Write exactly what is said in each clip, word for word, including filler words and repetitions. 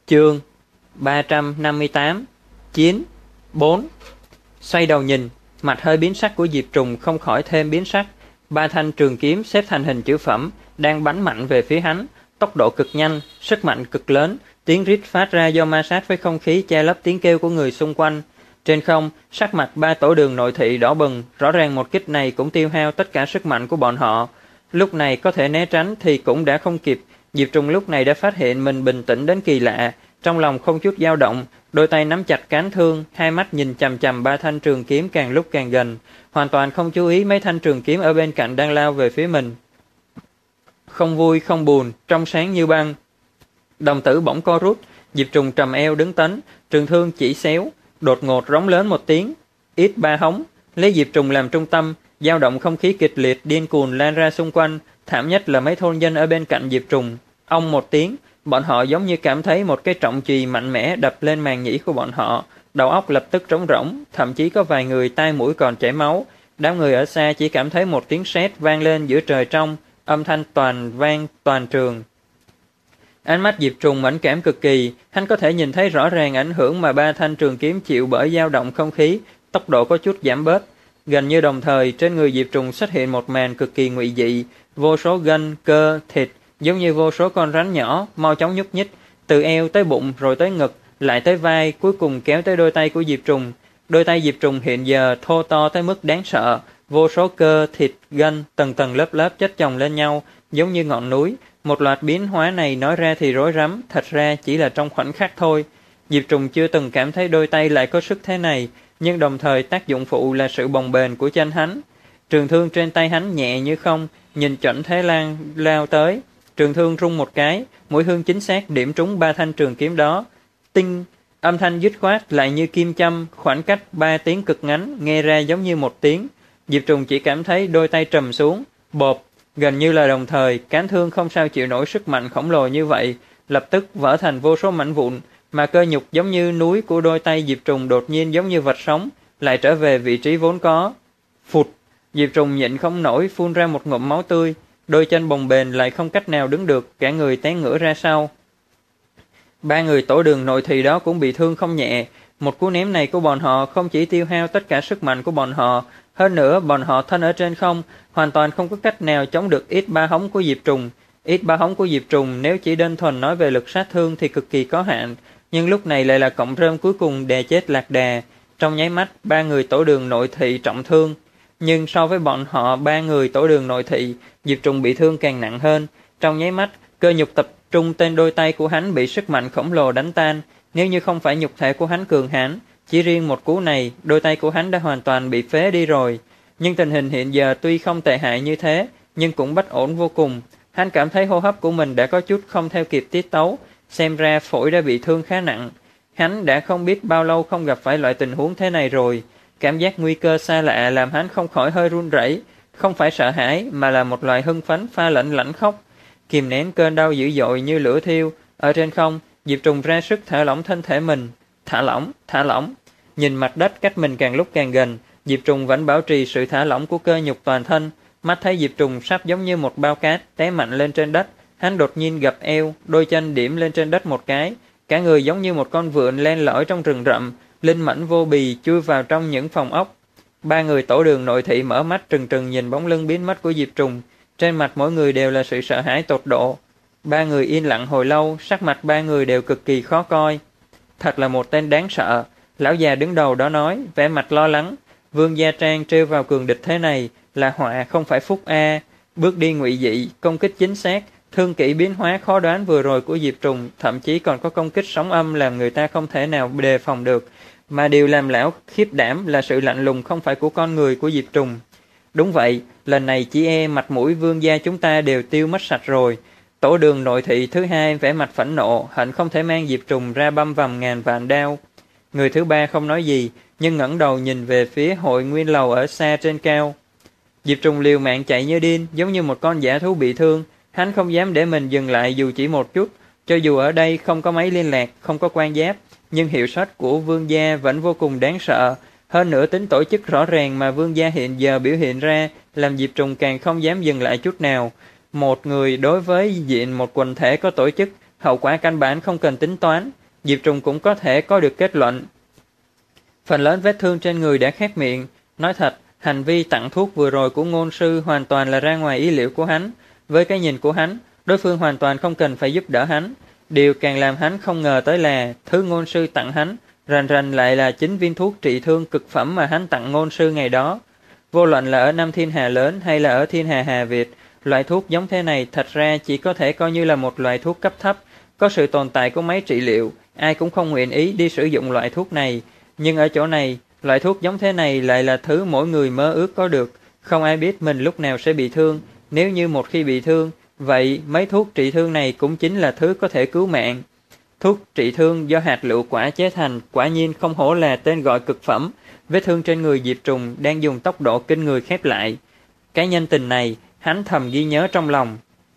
Chương ba trăm năm mươi tám. Chiến bốn. Xoay đầu nhìn, mặt hơi biến sắc của Diệp Trùng không khỏi thêm biến sắc. Ba thanh trường kiếm xếp thành hình chữ phẩm đang bắn mạnh về phía hắn, tốc độ cực nhanh, sức mạnh cực lớn, tiếng rít phát ra do ma sát với không khí che lấp tiếng kêu của người xung quanh. Trên không, sắc mặt ba tổ đường nội thị đỏ bừng, rõ ràng một kích này cũng tiêu hao tất cả sức mạnh của bọn họ. Lúc này có thể né tránh thì cũng đã không kịp. Diệp Trùng lúc này đã phát hiện mình bình tĩnh đến kỳ lạ, trong lòng không chút dao động, đôi tay nắm chặt cán thương, hai mắt nhìn chằm chằm ba thanh trường kiếm càng lúc càng gần, hoàn toàn không chú ý mấy thanh trường kiếm ở bên cạnh đang lao về phía mình. Không vui không buồn, trong sáng như băng. Đồng tử bỗng co rút, Diệp Trùng trầm eo đứng tấn, trường thương chỉ xéo, đột ngột rống lớn một tiếng, ít ba hống, lấy Diệp Trùng làm trung tâm, dao động không khí kịch liệt điên cuồng lan ra xung quanh, thảm nhất là mấy thôn dân ở bên cạnh Diệp Trùng. Ông một tiếng, bọn họ giống như cảm thấy một cái trọng chùy mạnh mẽ đập lên màng nhĩ của bọn họ, đầu óc lập tức trống rỗng, thậm chí có vài người tai mũi còn chảy máu. Đám người ở xa chỉ cảm thấy một tiếng sét vang lên giữa trời trong, âm thanh toàn vang toàn trường. Ánh mắt Diệp Trùng mẫn cảm cực kỳ, hắn có thể nhìn thấy rõ ràng ảnh hưởng mà ba thanh trường kiếm chịu bởi dao động không khí, tốc độ có chút giảm bớt. Gần như đồng thời, trên người Diệp Trùng xuất hiện một màn cực kỳ ngụy dị, vô số gân, cơ, thịt, giống như vô số con rắn nhỏ, mau chóng nhúc nhích, từ eo tới bụng rồi tới ngực, lại tới vai, cuối cùng kéo tới đôi tay của Diệp Trùng. Đôi tay Diệp Trùng hiện giờ thô to tới mức đáng sợ, vô số cơ, thịt, gân, tầng tầng lớp lớp chất chồng lên nhau, giống như ngọn núi. Một loạt biến hóa này nói ra thì rối rắm, thật ra chỉ là trong khoảnh khắc thôi. Diệp Trùng chưa từng cảm thấy đôi tay lại có sức thế này, nhưng đồng thời tác dụng phụ là sự bồng bềnh của chân hắn. Trường thương trên tay hắn nhẹ như không, nhìn chuẩn Thế Lan lao tới. Trường thương rung một cái, mũi thương chính xác điểm trúng ba thanh trường kiếm đó. Tinh, âm thanh dứt khoát lại như kim châm, khoảng cách ba tiếng cực ngắn, nghe ra giống như một tiếng. Diệp Trùng chỉ cảm thấy đôi tay trầm xuống, bộp, gần như là đồng thời, cán thương không sao chịu nổi sức mạnh khổng lồ như vậy, lập tức vỡ thành vô số mảnh vụn, mà cơ nhục giống như núi của đôi tay Diệp Trùng đột nhiên giống như vật sống, lại trở về vị trí vốn có. Phụt, Diệp Trùng nhịn không nổi phun ra một ngụm máu tươi, đôi chân bồng bềnh lại không cách nào đứng được, cả người té ngửa ra sau. Ba người tổ đường nội thị đó cũng bị thương không nhẹ, một cú ném này của bọn họ không chỉ tiêu hao tất cả sức mạnh của bọn họ, hơn nữa bọn họ thân ở trên không, hoàn toàn không có cách nào chống được ít ba hống của Diệp Trùng. Ít ba hống của Diệp Trùng nếu chỉ đơn thuần nói về lực sát thương thì cực kỳ có hạn, nhưng lúc này lại là cọng rơm cuối cùng đè chết lạc đà. Trong nháy mắt, ba người tổ đường nội thị trọng thương. Nhưng so với bọn họ ba người tổ đường nội thị, Diệp Trùng bị thương càng nặng hơn. Trong nháy mắt, cơ nhục tập trung trên đôi tay của hắn bị sức mạnh khổng lồ đánh tan. Nếu như không phải nhục thể của hắn cường hãn, chỉ riêng một cú này, đôi tay của hắn đã hoàn toàn bị phế đi rồi. Nhưng tình hình hiện giờ tuy không tệ hại như thế, nhưng cũng bất ổn vô cùng. Hắn cảm thấy hô hấp của mình đã có chút không theo kịp tiết tấu, xem ra phổi đã bị thương khá nặng. Hắn đã không biết bao lâu không gặp phải loại tình huống thế này rồi. Cảm giác nguy cơ xa lạ làm hắn không khỏi hơi run rẩy, không phải sợ hãi mà là một loại hưng phấn pha lẫn lãnh khóc. Kìm nén cơn đau dữ dội như lửa thiêu, ở trên không, Diệp Trùng ra sức thả lỏng thân thể mình. Thả lỏng, thả lỏng. Nhìn mặt đất cách mình càng lúc càng gần, Diệp Trùng vẫn bảo trì sự thả lỏng của cơ nhục toàn thân. Mắt thấy Diệp Trùng sắp giống như một bao cát té mạnh lên trên đất, hắn đột nhiên gập eo, đôi chân điểm lên trên đất một cái, cả người giống như một con vượn len lỏi trong rừng rậm, linh mẫn vô bì chui vào trong những phòng ốc. Ba người tổ đường nội thị mở mắt trừng trừng nhìn bóng lưng biến mất của Diệp Trùng, trên mặt mỗi người đều là sự sợ hãi tột độ. Ba người yên lặng hồi lâu, sắc mặt ba người đều cực kỳ khó coi. Thật là một tên đáng sợ, lão già đứng đầu đó nói, vẻ mặt lo lắng. Vương Gia Trang trêu vào cường địch thế này là họa không phải phúc a. Bước đi ngụy dị, công kích chính xác, thương kỹ biến hóa khó đoán vừa rồi của Diệp Trùng, thậm chí còn có công kích sóng âm làm người ta không thể nào đề phòng được. Mà điều làm lão khiếp đảm là sự lạnh lùng không phải của con người của Diệp Trùng. Đúng vậy, lần này chỉ e mặt mũi Vương gia chúng ta đều tiêu mất sạch rồi. Tổ đường nội thị thứ hai vẻ mặt phẫn nộ, hận không thể mang Diệp Trùng ra băm vằm ngàn vạn đao. Người thứ ba không nói gì, nhưng ngẩng đầu nhìn về phía hội nguyên lầu ở xa trên cao. Diệp Trùng liều mạng chạy như điên, giống như một con dã thú bị thương. Hắn không dám để mình dừng lại dù chỉ một chút. Cho dù ở đây không có máy liên lạc, không có quan giáp, nhưng hiệu suất của Vương gia vẫn vô cùng đáng sợ. Hơn nữa tính tổ chức rõ ràng mà Vương gia hiện giờ biểu hiện ra, làm Diệp Trùng càng không dám dừng lại chút nào. Một người đối với diện một quần thể có tổ chức, hậu quả căn bản không cần tính toán, Diệp Trùng cũng có thể có được kết luận. Phần lớn vết thương trên người đã khép miệng. Nói thật, hành vi tặng thuốc vừa rồi của ngôn sư hoàn toàn là ra ngoài ý liệu của hắn. Với cái nhìn của hắn, đối phương hoàn toàn không cần phải giúp đỡ hắn. Điều càng làm hắn không ngờ tới là thứ ngôn sư tặng hắn rành rành lại là chính viên thuốc trị thương cực phẩm mà hắn tặng ngôn sư ngày đó. Vô luận là ở Nam Thiên Hà lớn hay là ở Thiên Hà Hà Việt, loại thuốc giống thế này thật ra chỉ có thể coi như là một loại thuốc cấp thấp. Có sự tồn tại của máy trị liệu, ai cũng không nguyện ý đi sử dụng loại thuốc này. Nhưng ở chỗ này, loại thuốc giống thế này lại là thứ mỗi người mơ ước có được. Không ai biết mình lúc nào sẽ bị thương. Nếu như một khi bị thương, vậy mấy thuốc trị thương này cũng chính là thứ có thể cứu mạng. Thuốc trị thương do hạt lựu quả chế thành quả nhiên không hổ là tên gọi cực phẩm. Vết thương trên người Diệp Trùng đang dùng tốc độ kinh người khép lại. Cái nhân tình này, hắn thầm ghi nhớ trong lòng.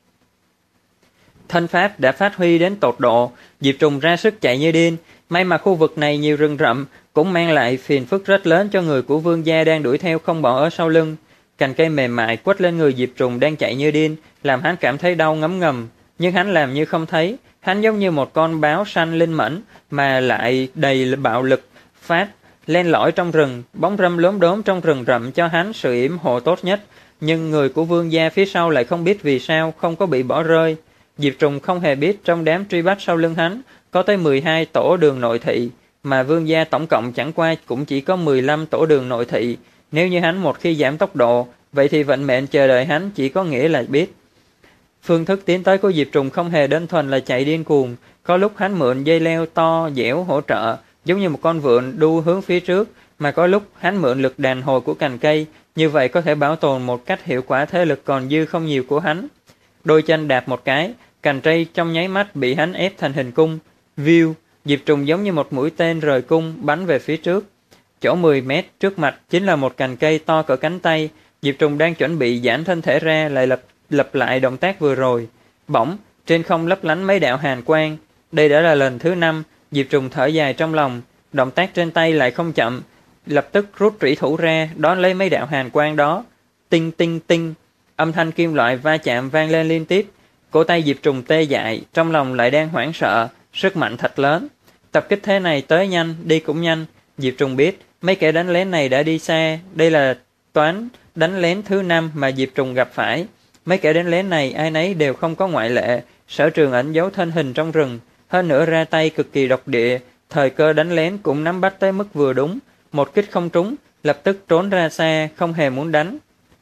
Thân pháp đã phát huy đến tột độ, Diệp Trùng ra sức chạy như điên. May mà khu vực này nhiều rừng rậm, cũng mang lại phiền phức rất lớn cho người của vương gia đang đuổi theo không bỏ ở sau lưng. Cành cây mềm mại quất lên người Diệp Trùng đang chạy như điên, làm hắn cảm thấy đau ngấm ngầm. Nhưng hắn làm như không thấy, hắn giống như một con báo săn linh mẫn mà lại đầy bạo lực, phát len lỏi trong rừng, bóng râm lốm đốm trong rừng rậm cho hắn sự yểm hộ tốt nhất. Nhưng người của vương gia phía sau lại không biết vì sao không có bị bỏ rơi. Diệp Trùng không hề biết trong đám truy bắt sau lưng hắn có tới mười hai tổ đường nội thị, mà vương gia tổng cộng chẳng qua cũng chỉ có mười lăm tổ đường nội thị. Nếu như hắn một khi giảm tốc độ, vậy thì vận mệnh chờ đợi hắn chỉ có nghĩa là biết. Phương thức tiến tới của Diệp Trùng không hề đơn thuần là chạy điên cuồng, có lúc hắn mượn dây leo to dẻo hỗ trợ, giống như một con vượn đu hướng phía trước, mà có lúc hắn mượn lực đàn hồi của cành cây, như vậy có thể bảo tồn một cách hiệu quả thế lực còn dư không nhiều của hắn. Đôi chân đạp một cái, cành cây trong nháy mắt bị hắn ép thành hình cung. View, Diệp Trùng giống như một mũi tên rời cung bắn về phía trước. Chỗ mười mét trước mặt chính là một cành cây to cỡ cánh tay. Diệp Trùng đang chuẩn bị giãn thân thể ra lại lập lập lại động tác vừa rồi. Bỗng, trên không lấp lánh mấy đạo hàn quang. Đây đã là lần thứ năm, Diệp Trùng thở dài trong lòng. Động tác trên tay lại không chậm, lập tức rút trủy thủ ra đón lấy mấy đạo hàn quang đó. Tinh tinh tinh, âm thanh kim loại va chạm vang lên liên tiếp. Cổ tay Diệp Trùng tê dại, trong lòng lại đang hoảng sợ, sức mạnh thật lớn. Tập kích thế này tới nhanh, đi cũng nhanh. Diệp Trùng biết, mấy kẻ đánh lén này đã đi xa. Đây là toán đánh lén thứ năm mà Diệp Trùng gặp phải. Mấy kẻ đánh lén này ai nấy đều không có ngoại lệ, sở trường ẩn giấu thân hình trong rừng, hơn nữa ra tay cực kỳ độc địa, thời cơ đánh lén cũng nắm bắt tới mức vừa đúng, một kích không trúng, lập tức trốn ra xa, không hề muốn đánh.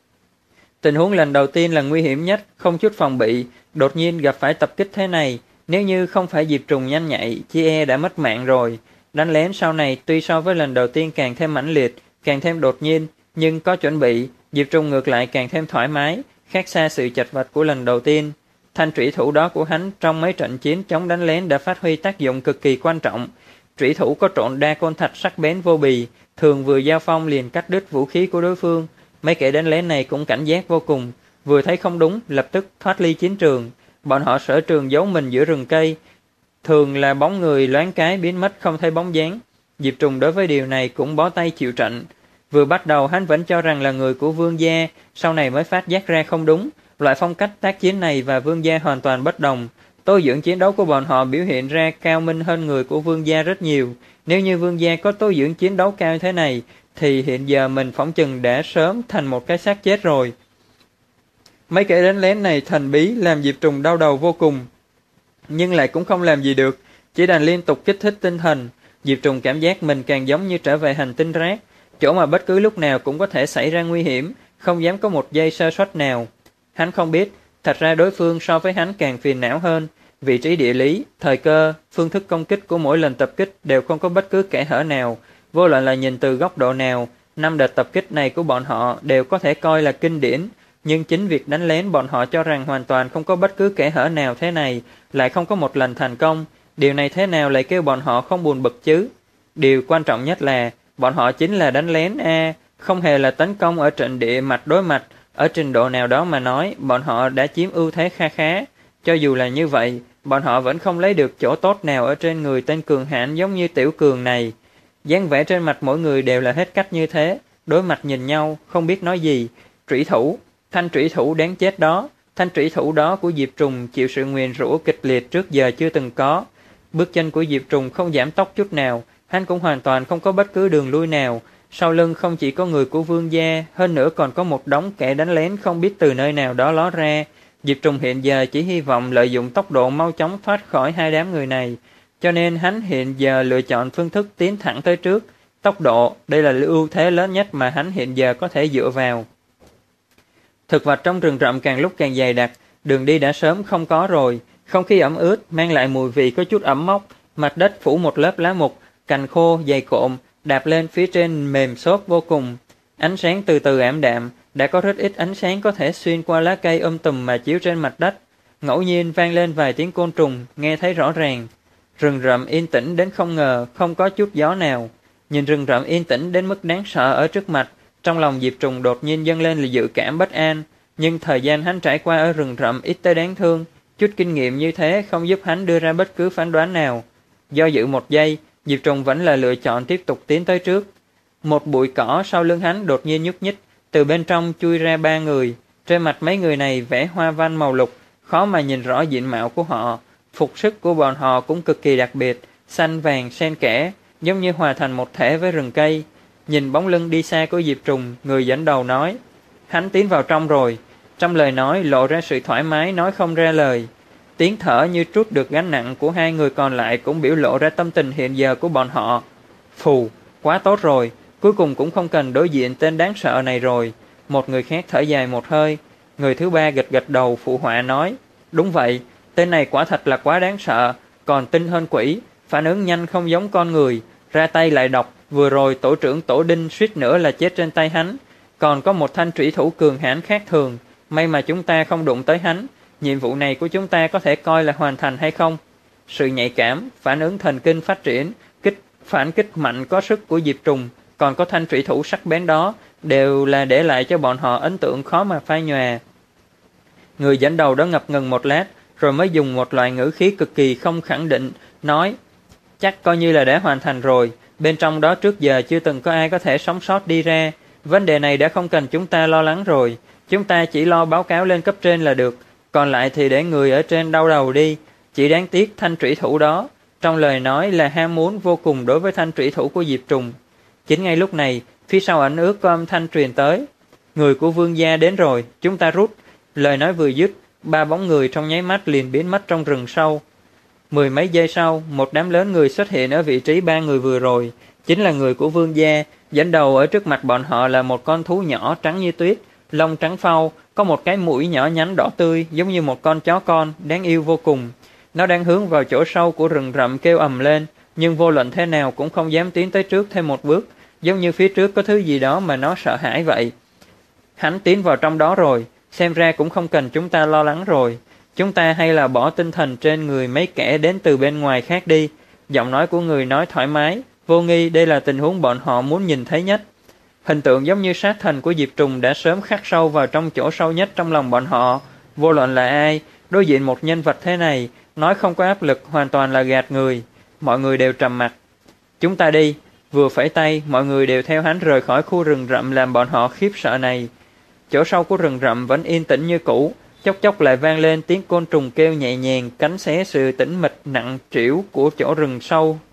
Tình huống lần đầu tiên là nguy hiểm nhất, không chút phòng bị, đột nhiên gặp phải tập kích thế này, nếu như không phải Diệp Trùng nhanh nhạy, chi e đã mất mạng rồi. Đánh lén sau này tuy so với lần đầu tiên càng thêm mãnh liệt, càng thêm đột nhiên, nhưng có chuẩn bị, Diệp Trùng ngược lại càng thêm thoải mái, khác xa sự chật vật của lần đầu tiên. Thanh trủy thủ đó của hắn trong mấy trận chiến chống đánh lén đã phát huy tác dụng cực kỳ quan trọng. Trủy thủ có trộn đa côn thạch sắc bén vô bì, thường vừa giao phong liền cắt đứt vũ khí của đối phương. Mấy kẻ đánh lén này cũng cảnh giác vô cùng, vừa thấy không đúng lập tức thoát ly chiến trường. Bọn họ sở trường giấu mình giữa rừng cây, thường là bóng người loáng cái biến mất không thấy bóng dáng. Diệp Trùng đối với điều này cũng bó tay chịu trận. Vừa bắt đầu hắn vẫn cho rằng là người của vương gia, sau này mới phát giác ra không đúng. Loại phong cách tác chiến này và vương gia hoàn toàn bất đồng. Tố dưỡng chiến đấu của bọn họ biểu hiện ra cao minh hơn người của vương gia rất nhiều. Nếu như vương gia có tố dưỡng chiến đấu cao thế này, thì hiện giờ mình phỏng chừng đã sớm thành một cái xác chết rồi. Mấy kẻ đánh lén này thần bí làm Diệp Trùng đau đầu vô cùng, nhưng lại cũng không làm gì được, chỉ đành liên tục kích thích tinh thần. Diệp Trùng cảm giác mình càng giống như trở về hành tinh rác, chỗ mà bất cứ lúc nào cũng có thể xảy ra nguy hiểm, không dám có một giây sơ suất nào. Hắn không biết, thật ra đối phương so với hắn càng phiền não hơn. Vị trí địa lý, thời cơ, phương thức công kích của mỗi lần tập kích đều không có bất cứ kẽ hở nào. Vô luận là nhìn từ góc độ nào, năm đợt tập kích này của bọn họ đều có thể coi là kinh điển. Nhưng chính việc đánh lén bọn họ cho rằng hoàn toàn không có bất cứ kẽ hở nào thế này, lại không có một lần thành công. Điều này thế nào lại kêu bọn họ không buồn bực chứ? Điều quan trọng nhất là, bọn họ chính là đánh lén a, không hề là tấn công ở trận địa mặt đối mặt. Ở trình độ nào đó mà nói, bọn họ đã chiếm ưu thế kha khá. Cho dù là như vậy, bọn họ vẫn không lấy được chỗ tốt nào ở trên người tên cường hãn giống như Tiểu Cường này. Dáng vẻ trên mặt mỗi người đều là hết cách như thế, đối mặt nhìn nhau, không biết nói gì. Trủy thủ, thanh trủy thủ đáng chết đó, Thanh trủy thủ đó của Diệp Trùng chịu sự nguyền rủa kịch liệt trước giờ chưa từng có. Bước chân của Diệp Trùng không giảm tốc chút nào, hắn cũng hoàn toàn không có bất cứ đường lui nào. Sau lưng không chỉ có người của Vương gia, hơn nữa còn có một đống kẻ đánh lén không biết từ nơi nào đó ló ra. Diệp Trùng hiện giờ chỉ hy vọng lợi dụng tốc độ mau chóng thoát khỏi hai đám người này, cho nên hắn hiện giờ lựa chọn phương thức tiến thẳng tới trước. Tốc độ, đây là ưu thế lớn nhất mà hắn hiện giờ có thể dựa vào. Thực vật trong rừng rậm càng lúc càng dày đặc, đường đi đã sớm không có rồi, không khí ẩm ướt mang lại mùi vị có chút ẩm mốc, mặt đất phủ một lớp lá mục, cành khô dày cộm, đạp lên phía trên mềm xốp vô cùng. Ánh sáng từ từ ảm đạm, đã có rất ít ánh sáng có thể xuyên qua lá cây um tùm mà chiếu trên mặt đất. Ngẫu nhiên vang lên vài tiếng côn trùng, nghe thấy rõ ràng. Rừng rậm yên tĩnh đến không ngờ, không có chút gió nào. Nhìn rừng rậm yên tĩnh đến mức đáng sợ ở trước mặt, trong lòng Diệp Trùng đột nhiên dâng lên là dự cảm bất an. Nhưng thời gian hắn trải qua ở rừng rậm ít tới đáng thương, chút kinh nghiệm như thế không giúp hắn đưa ra bất cứ phán đoán nào. Do dự một giây, Diệp Trùng vẫn là lựa chọn tiếp tục tiến tới trước. Một bụi cỏ sau lưng hắn đột nhiên nhúc nhích, từ bên trong chui ra ba người. Trên mặt mấy người này vẽ hoa văn màu lục, khó mà nhìn rõ diện mạo của họ. Phục sức của bọn họ cũng cực kỳ đặc biệt, xanh vàng xen kẽ, giống như hòa thành một thể với rừng cây. Nhìn bóng lưng đi xa của Diệp Trùng, người dẫn đầu nói: hắn tiến vào trong rồi. Trong lời nói lộ ra sự thoải mái nói không ra lời. Tiếng thở như trút được gánh nặng của hai người còn lại cũng biểu lộ ra tâm tình hiện giờ của bọn họ. Phù, quá tốt rồi, cuối cùng cũng không cần đối diện tên đáng sợ này rồi. Một người khác thở dài một hơi. Người thứ ba gật gật đầu phụ họa nói: đúng vậy, tên này quả thật là quá đáng sợ, còn tinh hơn quỷ, phản ứng nhanh không giống con người, ra tay lại độc. Vừa rồi tổ trưởng Tổ Đinh suýt nữa là chết trên tay hắn. Còn có một thanh trủy thủ cường hãn khác thường, may mà chúng ta không đụng tới hắn. Nhiệm vụ này của chúng ta có thể coi là hoàn thành hay không? Sự nhạy cảm, phản ứng thần kinh phát triển, kích phản kích mạnh có sức của Diệp Trùng, còn có thanh trủy thủ sắc bén đó, đều là để lại cho bọn họ ấn tượng khó mà phai nhòa. Người dẫn đầu đó ngập ngừng một lát, rồi mới dùng một loại ngữ khí cực kỳ không khẳng định, nói: chắc coi như là đã hoàn thành rồi, bên trong đó trước giờ chưa từng có ai có thể sống sót đi ra. Vấn đề này đã không cần chúng ta lo lắng rồi, chúng ta chỉ lo báo cáo lên cấp trên là được, còn lại thì để người ở trên đau đầu đi. Chỉ đáng tiếc thanh trủy thủ đó, trong lời nói là ham muốn vô cùng đối với thanh trủy thủ của Diệp Trùng. Chính ngay lúc này, phía sau ảnh ước có âm thanh truyền tới: người của Vương gia đến rồi, chúng ta rút. Lời nói vừa dứt, ba bóng người trong nháy mắt liền biến mất trong rừng sâu. Mười mấy giây sau, một đám lớn người xuất hiện ở vị trí ba người vừa rồi, chính là người của Vương gia. Dẫn đầu ở trước mặt bọn họ là một con thú nhỏ trắng như tuyết, lông trắng phau, có một cái mũi nhỏ nhắn đỏ tươi, giống như một con chó con, đáng yêu vô cùng. Nó đang hướng vào chỗ sâu của rừng rậm kêu ầm lên, nhưng vô luận thế nào cũng không dám tiến tới trước thêm một bước, giống như phía trước có thứ gì đó mà nó sợ hãi vậy. Hắn tiến vào trong đó rồi, xem ra cũng không cần chúng ta lo lắng rồi. Chúng ta hay là bỏ tinh thần trên người mấy kẻ đến từ bên ngoài khác đi. Giọng nói của người nói thoải mái, vô nghi, đây là tình huống bọn họ muốn nhìn thấy nhất. Hình tượng giống như sát thần của Diệp Trùng đã sớm khắc sâu vào trong chỗ sâu nhất trong lòng bọn họ. Vô luận là ai, đối diện một nhân vật thế này, nói không có áp lực hoàn toàn là gạt người. Mọi người đều trầm mặc. Chúng ta đi. Vừa phẩy tay, mọi người đều theo hắn rời khỏi khu rừng rậm làm bọn họ khiếp sợ này. Chỗ sâu của rừng rậm vẫn yên tĩnh như cũ, chốc chốc lại vang lên tiếng côn trùng kêu nhẹ nhàng, cánh xé sự tĩnh mịch nặng trĩu của chỗ rừng sâu